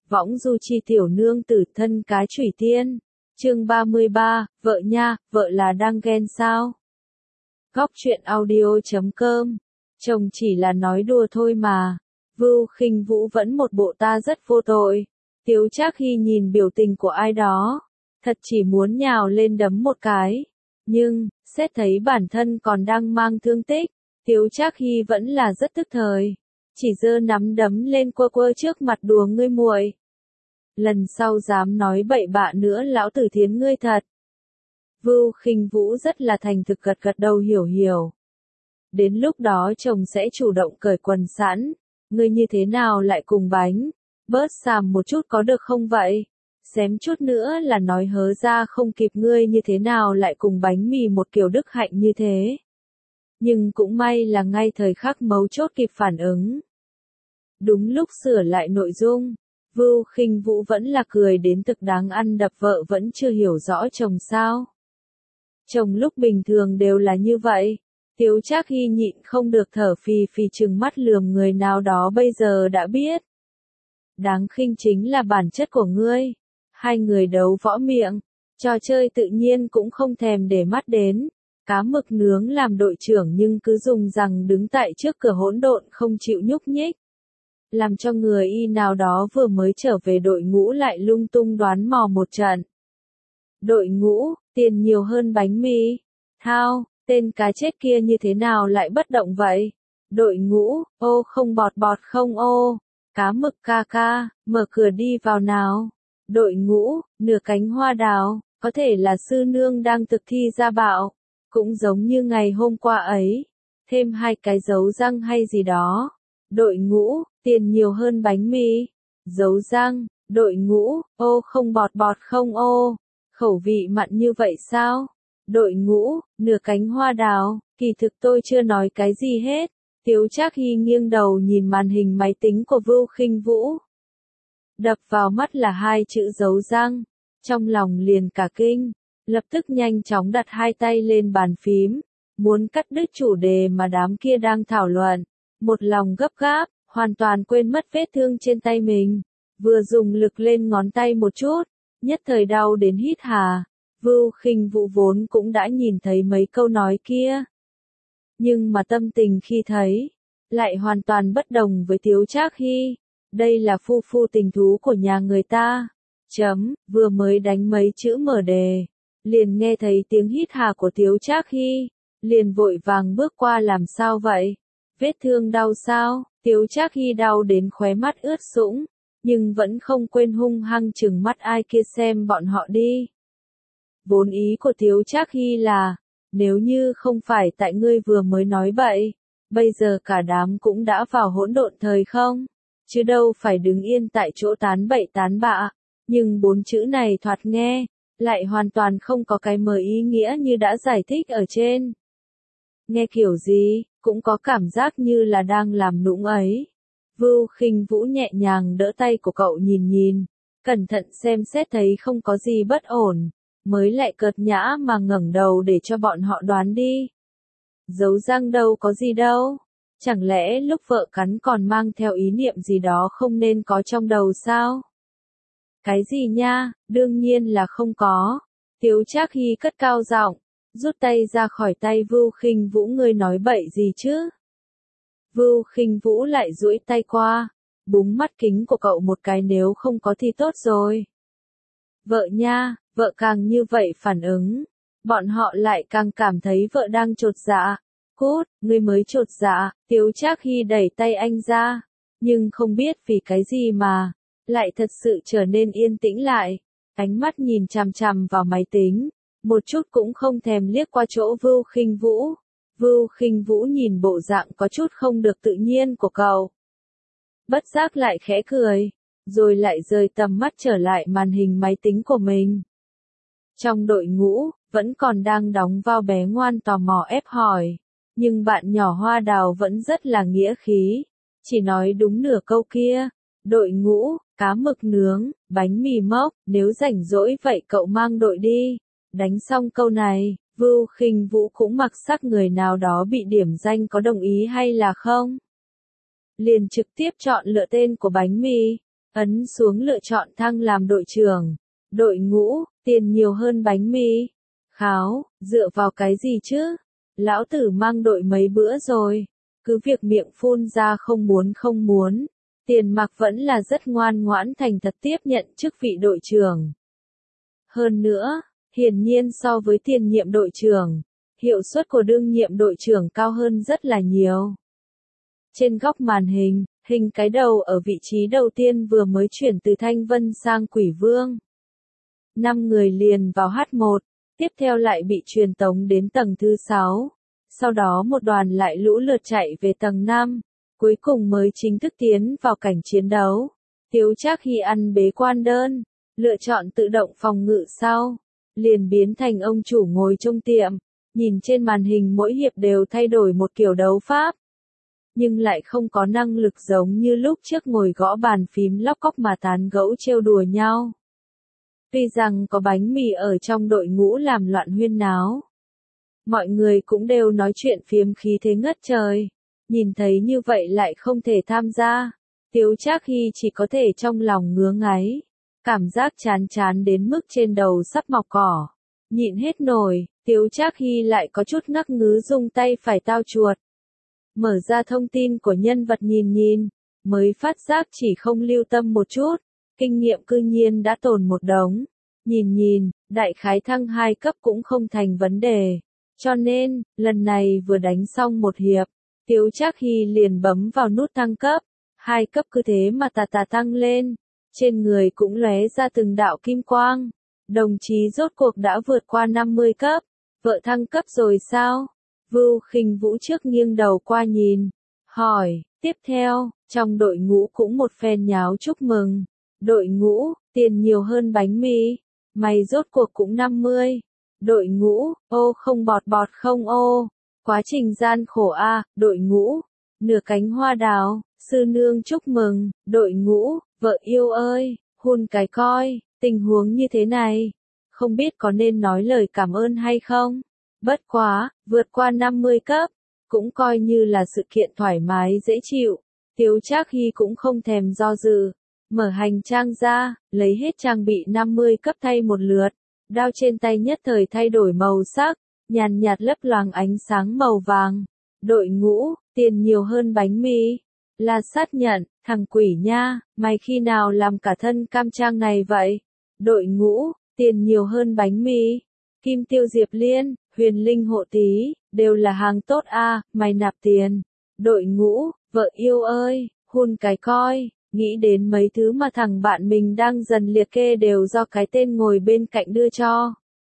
Võng du chi tiểu nương tử thân cái chủy tiên. Chương 33, vợ nha, vợ là đang ghen sao? Góc truyện audio.com. Chồng chỉ là nói đùa thôi mà. Vưu Khinh Vũ vẫn một bộ ta rất vô tội. Tiếu Trác Hy nhìn biểu tình của ai đó, thật chỉ muốn nhào lên đấm một cái. Nhưng, xét thấy bản thân còn đang mang thương tích, Tiếu Trác Hy vẫn là rất tức thời. Chỉ giơ nắm đấm lên quơ quơ trước mặt đùa ngươi muội. Lần sau dám nói bậy bạ nữa lão tử thiến ngươi thật. Vưu Khinh Vũ rất là thành thực gật gật đầu hiểu. Đến lúc đó chồng sẽ chủ động cởi quần sẵn. Ngươi như thế nào lại cùng bánh? Bớt xàm một chút có được không vậy? Xém chút nữa là nói hớ ra không kịp ngươi như thế nào lại cùng bánh mì một kiểu đức hạnh như thế. Nhưng cũng may là ngay thời khắc mấu chốt kịp phản ứng. Đúng lúc sửa lại nội dung, Vưu Khinh Vũ vẫn là cười đến thực đáng ăn đập vợ vẫn chưa hiểu rõ chồng sao. Chồng lúc bình thường đều là như vậy. Tiếu Trác Hy nhịn không được thở phì trừng mắt lườm người nào đó bây giờ đã biết. Đáng khinh chính là bản chất của ngươi. Hai người đấu võ miệng, trò chơi tự nhiên cũng không thèm để mắt đến. Cá mực nướng làm đội trưởng nhưng cứ dùng rằng đứng tại trước cửa hỗn độn không chịu nhúc nhích. Làm cho người y nào đó vừa mới trở về đội ngũ lại lung tung đoán mò một trận. Đội ngũ, tiền nhiều hơn bánh mì. Thao, tên cá chết kia như thế nào lại bất động vậy? Đội ngũ, ô không bọt không ô. Cá mực ca ca, mở cửa đi vào nào. Đội ngũ, nửa cánh hoa đào, có thể là sư nương đang thực thi gia bạo. Cũng giống như ngày hôm qua ấy. Thêm 2 cái dấu răng hay gì đó. Đội ngũ, tiền nhiều hơn bánh mì. Dấu răng, đội ngũ, ô không bọt không ô. Khẩu vị mặn như vậy sao? Đội ngũ, nửa cánh hoa đào, kỳ thực tôi chưa nói cái gì hết. Tiếu Trác Hy nghiêng đầu nhìn màn hình máy tính của Vưu Khinh Vũ. Đập vào mắt là 2 chữ dấu răng. Trong lòng liền cả kinh, lập tức nhanh chóng đặt 2 tay lên bàn phím. Muốn cắt đứt chủ đề mà đám kia đang thảo luận. Một lòng gấp gáp, hoàn toàn quên mất vết thương trên tay mình. Vừa dùng lực lên ngón tay một chút, nhất thời đau đến hít hà. Vưu Khinh Vũ vốn cũng đã nhìn thấy mấy câu nói kia. Nhưng mà tâm tình khi thấy, lại hoàn toàn bất đồng với Tiếu Trác Hy. Đây là phu tình thú của nhà người ta. Vừa mới đánh mấy chữ mở đề. Liền nghe thấy tiếng hít hà của Tiếu Trác Hy. Liền vội vàng bước qua làm sao vậy? Vết thương đau sao? Tiếu Trác Hy đau đến khóe mắt ướt sũng. Nhưng vẫn không quên hung hăng chừng mắt ai kia xem bọn họ đi. Vốn ý của Tiếu Trác Hy là, nếu như không phải tại ngươi vừa mới nói bậy, bây giờ cả đám cũng đã vào hỗn độn thời không? Chứ đâu phải đứng yên tại chỗ tán bậy tán bạ. Nhưng 4 chữ này thoạt nghe, lại hoàn toàn không có cái mờ ý nghĩa như đã giải thích ở trên. Nghe kiểu gì, cũng có cảm giác như là đang làm nũng ấy. Vưu Khinh Vũ nhẹ nhàng đỡ tay của cậu nhìn, cẩn thận xem xét thấy không có gì bất ổn, mới lại cợt nhã mà ngẩng đầu để cho bọn họ đoán đi. Dấu răng đâu có gì đâu, chẳng lẽ lúc vợ cắn còn mang theo ý niệm gì đó không nên có trong đầu sao? Cái gì nha, đương nhiên là không có. Tiếu Trác Hy cất cao giọng, rút tay ra khỏi tay Vưu Khinh Vũ, ngươi nói bậy gì chứ? Vưu Khinh Vũ lại duỗi tay qua, búng mắt kính của cậu một cái, nếu không có thì tốt rồi. Vợ nha, vợ càng như vậy phản ứng, bọn họ lại càng cảm thấy vợ đang chột dạ. Cút, ngươi mới chột dạ. Tiếu Trác Hy đẩy tay anh ra, nhưng không biết vì cái gì mà, lại thật sự trở nên yên tĩnh lại, ánh mắt nhìn chằm chằm vào máy tính, một chút cũng không thèm liếc qua chỗ Vưu Khinh Vũ. Vưu Khinh Vũ nhìn bộ dạng có chút không được tự nhiên của cậu, bất giác lại khẽ cười, rồi lại rời tầm mắt trở lại màn hình máy tính của mình. Trong đội ngũ, vẫn còn đang đóng vai bé ngoan tò mò ép hỏi, nhưng bạn nhỏ Hoa Đào vẫn rất là nghĩa khí, chỉ nói đúng nửa câu kia. Đội ngũ, cá mực nướng, bánh mì mốc, nếu rảnh rỗi vậy cậu mang đội đi. Đánh xong câu này, Vưu Khinh Vũ cũng mặc sắc người nào đó bị điểm danh có đồng ý hay là không. Liền trực tiếp chọn lựa tên của bánh mì. ấn xuống lựa chọn thăng làm đội trưởng. Đội ngũ, tiền nhiều hơn bánh mì. Kháo, dựa vào cái gì chứ? Lão tử mang đội mấy bữa rồi. Cứ việc miệng phun ra không muốn. Tiền Mặc vẫn là rất ngoan ngoãn thành thật tiếp nhận chức vị đội trưởng. Hơn nữa, hiển nhiên so với tiền nhiệm đội trưởng, hiệu suất của đương nhiệm đội trưởng cao hơn rất là nhiều. Trên góc màn hình, hình cái đầu ở vị trí đầu tiên vừa mới chuyển từ Thanh Vân sang Quỷ Vương. 5 người liền vào H1, tiếp theo lại bị truyền tống đến tầng thứ 6. Sau đó một đoàn lại lũ lượt chạy về tầng 5, cuối cùng mới chính thức tiến vào cảnh chiến đấu. Tiếu Trác Hy ăn bế quan đơn, lựa chọn tự động phòng ngự sau, liền biến thành ông chủ ngồi trong tiệm, nhìn trên màn hình mỗi hiệp đều thay đổi một kiểu đấu pháp. Nhưng lại không có năng lực giống như lúc trước ngồi gõ bàn phím lóc cóc mà tán gẫu trêu đùa nhau. Tuy rằng có bánh mì ở trong đội ngũ làm loạn huyên náo, mọi người cũng đều nói chuyện phiếm khí thế ngất trời, nhìn thấy như vậy lại không thể tham gia. Tiếu Trác Hy chỉ có thể trong lòng ngứa ngáy, cảm giác chán chán đến mức trên đầu sắp mọc cỏ. Nhịn hết nổi, Tiếu Trác Hy lại có chút ngắc ngứ dùng tay phải tao chuột. Mở ra thông tin của nhân vật nhìn, mới phát giác chỉ không lưu tâm một chút, kinh nghiệm cư nhiên đã tồn một đống. Nhìn, đại khái thăng 2 cấp cũng không thành vấn đề. Cho nên, lần này vừa đánh xong một hiệp, Tiếu Trác Hy liền bấm vào nút thăng cấp. 2 cấp cứ thế mà tà tăng lên, trên người cũng lóe ra từng đạo kim quang. Đồng chí rốt cuộc đã vượt qua 50 cấp, vợ thăng cấp rồi sao? Vưu Khinh Vũ trước nghiêng đầu qua nhìn, hỏi, tiếp theo, trong đội ngũ cũng một phen nháo chúc mừng. Đội ngũ, tiền nhiều hơn bánh mì, mày rốt cuộc cũng 50. Đội ngũ, ô không bọt không ô, quá trình gian khổ a. Đội ngũ, nửa cánh hoa đào, sư nương chúc mừng. Đội ngũ, vợ yêu ơi, hun cái coi, tình huống như thế này, không biết có nên nói lời cảm ơn hay không. Bất quá, vượt qua 50 cấp, cũng coi như là sự kiện thoải mái dễ chịu. Tiếu Trác Hy cũng không thèm do dự, mở hành trang ra, lấy hết trang bị 50 cấp thay một lượt. Đao trên tay nhất thời thay đổi màu sắc, nhàn nhạt lấp loáng ánh sáng màu vàng. Đội ngũ, tiền nhiều hơn bánh mì. La Sát nhận, thằng quỷ nha, mày khi nào làm cả thân cam trang này vậy? Đội ngũ, tiền nhiều hơn bánh mì. Kim Tiêu Diệp Liên, Huyền Linh Hộ Tí, đều là hàng tốt a, mày nạp tiền. Đội ngũ, vợ yêu ơi, hun cái coi, nghĩ đến mấy thứ mà thằng bạn mình đang dần liệt kê đều do cái tên ngồi bên cạnh đưa cho.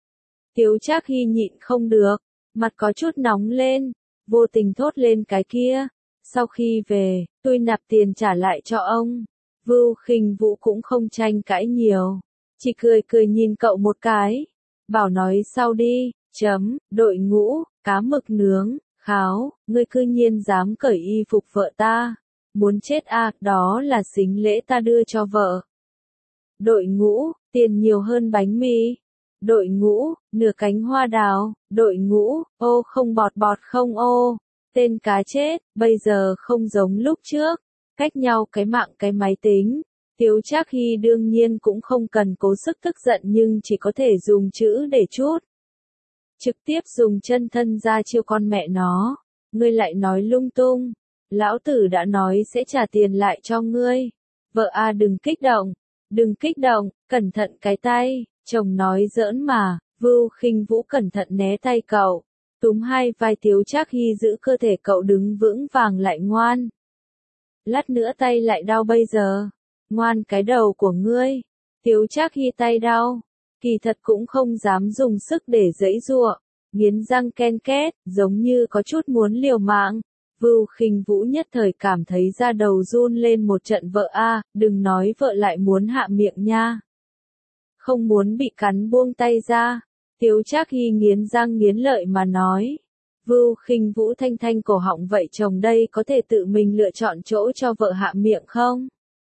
Tiếu Trác Hy nhịn không được, mặt có chút nóng lên, vô tình thốt lên cái kia. Sau khi về, tôi nạp tiền trả lại cho ông. Vưu Khinh Vũ cũng không tranh cãi nhiều, chỉ cười nhìn cậu một cái, bảo nói sau đi. Đội ngũ, cá mực nướng, kháo, ngươi cư nhiên dám cởi y phục vợ ta. Muốn chết à, đó là sính lễ ta đưa cho vợ. Đội ngũ, tiền nhiều hơn bánh mì. Đội ngũ, nửa cánh hoa đào. Đội ngũ, ô không bọt không ô. Tên cá chết, bây giờ không giống lúc trước. Cách nhau cái mạng cái máy tính. Tiếu Trác Hy đương nhiên cũng không cần cố sức tức giận nhưng chỉ có thể dùng chữ để chút. Trực tiếp dùng chân thân ra chiêu con mẹ nó. Ngươi lại nói lung tung. Lão tử đã nói sẽ trả tiền lại cho ngươi. Vợ a đừng kích động, cẩn thận cái tay. Chồng nói giỡn mà. Vưu Khinh Vũ cẩn thận né tay cậu. Túm hai vai Tiếu Trác Hy giữ cơ thể cậu đứng vững vàng lại ngoan. Lát nữa tay lại đau bây giờ. Ngoan cái đầu của ngươi. Tiếu Trác Hy tay đau. Kỳ thật cũng không dám dùng sức để giãy giụa, nghiến răng ken két, giống như có chút muốn liều mạng. Vưu Khinh Vũ nhất thời cảm thấy da đầu run lên một trận. Vợ a, đừng nói vợ lại muốn hạ miệng nha. Không muốn bị cắn buông tay ra. Tiếu Trác Hy nghiến răng nghiến lợi mà nói. Vưu Khinh Vũ thanh cổ họng, vậy chồng đây có thể tự mình lựa chọn chỗ cho vợ hạ miệng không?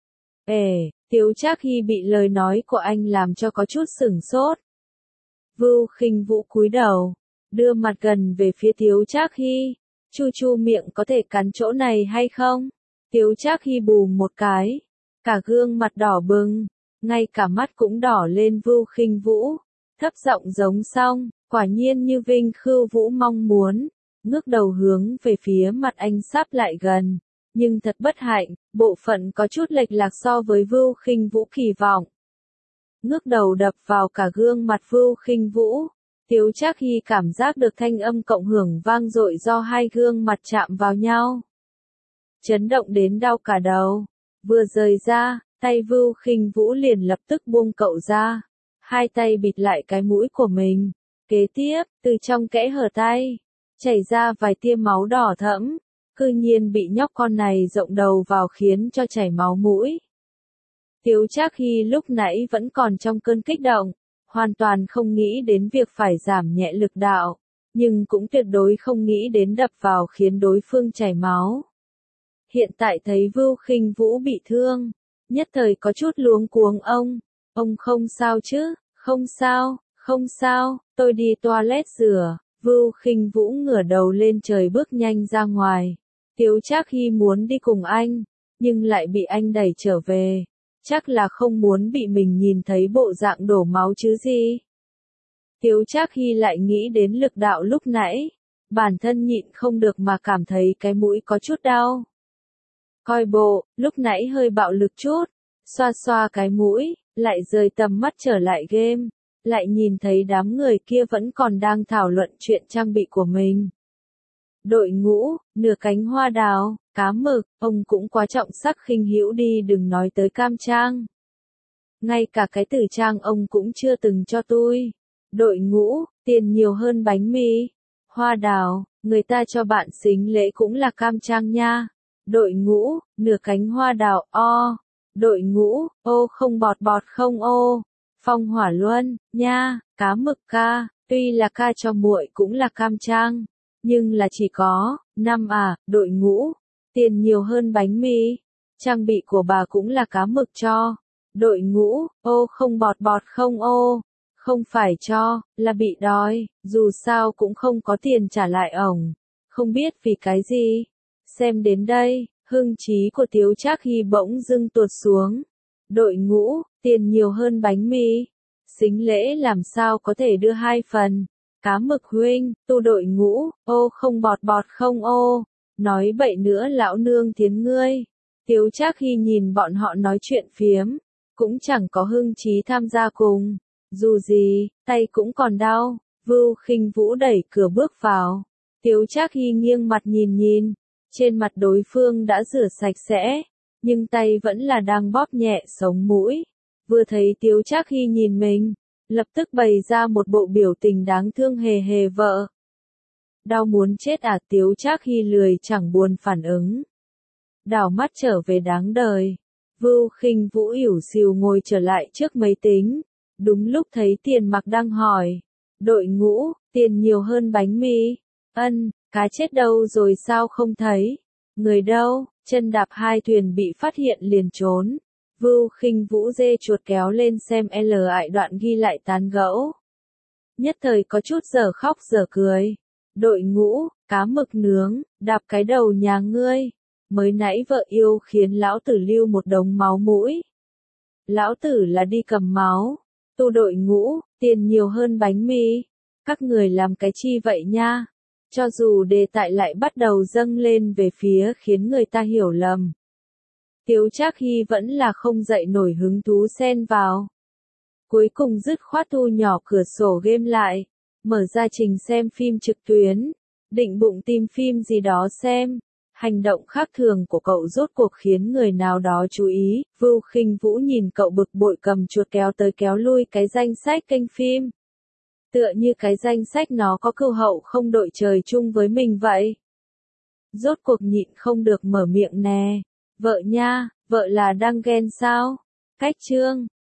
Tiếu Trác Hy bị lời nói của anh làm cho có chút sửng sốt. Vưu Khinh Vũ cúi đầu, đưa mặt gần về phía Tiếu Trác Hy. Chu miệng có thể cắn chỗ này hay không? Tiếu Trác Hy bù một cái. cả gương mặt đỏ bừng, ngay cả mắt cũng đỏ lên. Vưu Khinh Vũ thấp giọng giống xong, quả nhiên như Vinh Khưu Vũ mong muốn, ngước đầu hướng về phía mặt anh sắp lại gần, nhưng thật bất hạnh, bộ phận có chút lệch lạc so với Vưu Khinh Vũ kỳ vọng. Ngước đầu đập vào cả gương mặt Vưu Khinh Vũ, Tiếu Trác Hy cảm giác được thanh âm cộng hưởng vang dội do hai gương mặt chạm vào nhau. Chấn động đến đau cả đầu, vừa rời ra, tay Vưu Khinh Vũ liền lập tức buông cậu ra, hai tay bịt lại cái mũi của mình. Kế tiếp, từ trong kẽ hở tay, chảy ra vài tia máu đỏ thẫm, cư nhiên bị nhóc con này rộng đầu vào khiến cho chảy máu mũi. Tiếu Trác Hy lúc nãy vẫn còn trong cơn kích động, hoàn toàn không nghĩ đến việc phải giảm nhẹ lực đạo, nhưng cũng tuyệt đối không nghĩ đến đập vào khiến đối phương chảy máu. Hiện tại thấy Vưu Khinh Vũ bị thương, nhất thời có chút luống cuống. Ông không sao chứ? Không sao, không sao, tôi đi toilet rửa. Vưu Khinh Vũ ngửa đầu lên trời bước nhanh ra ngoài. Tiếu Trác Hy muốn đi cùng anh, nhưng lại bị anh đẩy trở về. Chắc là không muốn bị mình nhìn thấy bộ dạng đổ máu chứ gì. Tiếu Trác Hy lại nghĩ đến lực đạo lúc nãy, bản thân nhịn không được mà cảm thấy cái mũi có chút đau. Coi bộ, lúc nãy hơi bạo lực chút, xoa xoa cái mũi, lại rời tầm mắt trở lại game, lại nhìn thấy đám người kia vẫn còn đang thảo luận chuyện trang bị của mình. Đội ngũ, nửa cánh hoa đào, cá mực, ông cũng quá trọng sắc khinh hữu đi, đừng nói tới cam trang. Ngay cả cái từ trang ông cũng chưa từng cho tôi. Đội ngũ, tiền nhiều hơn bánh mì. Hoa đào, người ta cho bạn xính lễ cũng là cam trang nha. Đội ngũ, nửa cánh hoa đào, o. Đội ngũ, ô không bọt bọt không ô. Phong hỏa luân, nha, cá mực ca, tuy là ca cho muội cũng là cam trang, nhưng là chỉ có, năm à, đội ngũ, tiền nhiều hơn bánh mì. Trang bị của bà cũng là cá mực cho. Đội ngũ, ô không bọt bọt không ô. Không phải cho, là bị đòi, dù sao cũng không có tiền trả lại ổng. Không biết vì cái gì. Xem đến đây, hưng trí của Tiếu Trác Hy bỗng dưng tuột xuống. Đội ngũ, tiền nhiều hơn bánh mì. Xính lễ làm sao có thể đưa hai phần. Cá mực huynh, tu đội ngũ, ô không bọt bọt không ô. Nói bậy nữa lão nương thiến ngươi. Tiếu Trác Hy nhìn bọn họ nói chuyện phiếm, cũng chẳng có hưng trí tham gia cùng. Dù gì, tay cũng còn đau. Vưu Khinh Vũ đẩy cửa bước vào. Tiếu Trác Hy nghiêng mặt nhìn, trên mặt đối phương đã rửa sạch sẽ, nhưng tay vẫn là đang bóp nhẹ sống mũi. Vừa thấy Tiếu Trác Hy nhìn mình, lập tức bày ra một bộ biểu tình đáng thương hề hề vợ. Đau muốn chết à? Tiếu Trác Hy lười chẳng buồn phản ứng. Đảo mắt trở về đáng đời. Vưu Khinh Vũ ỉu xìu ngồi trở lại trước máy tính. Đúng lúc thấy Tiền Mặc đang hỏi. Đội ngũ, tiền nhiều hơn bánh mì. Cá chết đâu rồi sao không thấy? Người đâu? Chân đạp hai thuyền bị phát hiện liền trốn. Vưu Khinh Vũ dê chuột kéo lên xem lại đoạn ghi lại tán gẫu. Nhất thời có chút dở khóc dở cười. Đội ngũ, cá mực nướng, đạp cái đầu nhà ngươi. Mới nãy vợ yêu khiến lão tử lưu một đống máu mũi. Lão tử là đi cầm máu. Tu đội ngũ, tiền nhiều hơn bánh mì. Các người làm cái chi vậy nha? Cho dù đề tài lại bắt đầu dâng lên về phía khiến người ta hiểu lầm. Tiếu Trác Hy vẫn là không dậy nổi hứng thú xen vào. Cuối cùng dứt khoát thu nhỏ cửa sổ game lại, mở ra trình xem phim trực tuyến, định bụng tìm phim gì đó xem. Hành động khác thường của cậu rốt cuộc khiến người nào đó chú ý. Vưu Khinh Vũ nhìn cậu bực bội cầm chuột kéo tới kéo lui cái danh sách kênh phim. Tựa như cái danh sách nó có cừu hậu không đội trời chung với mình vậy. Rốt cuộc nhịn không được mở miệng nè. Vợ nha, vợ là đang ghen sao? Cách chương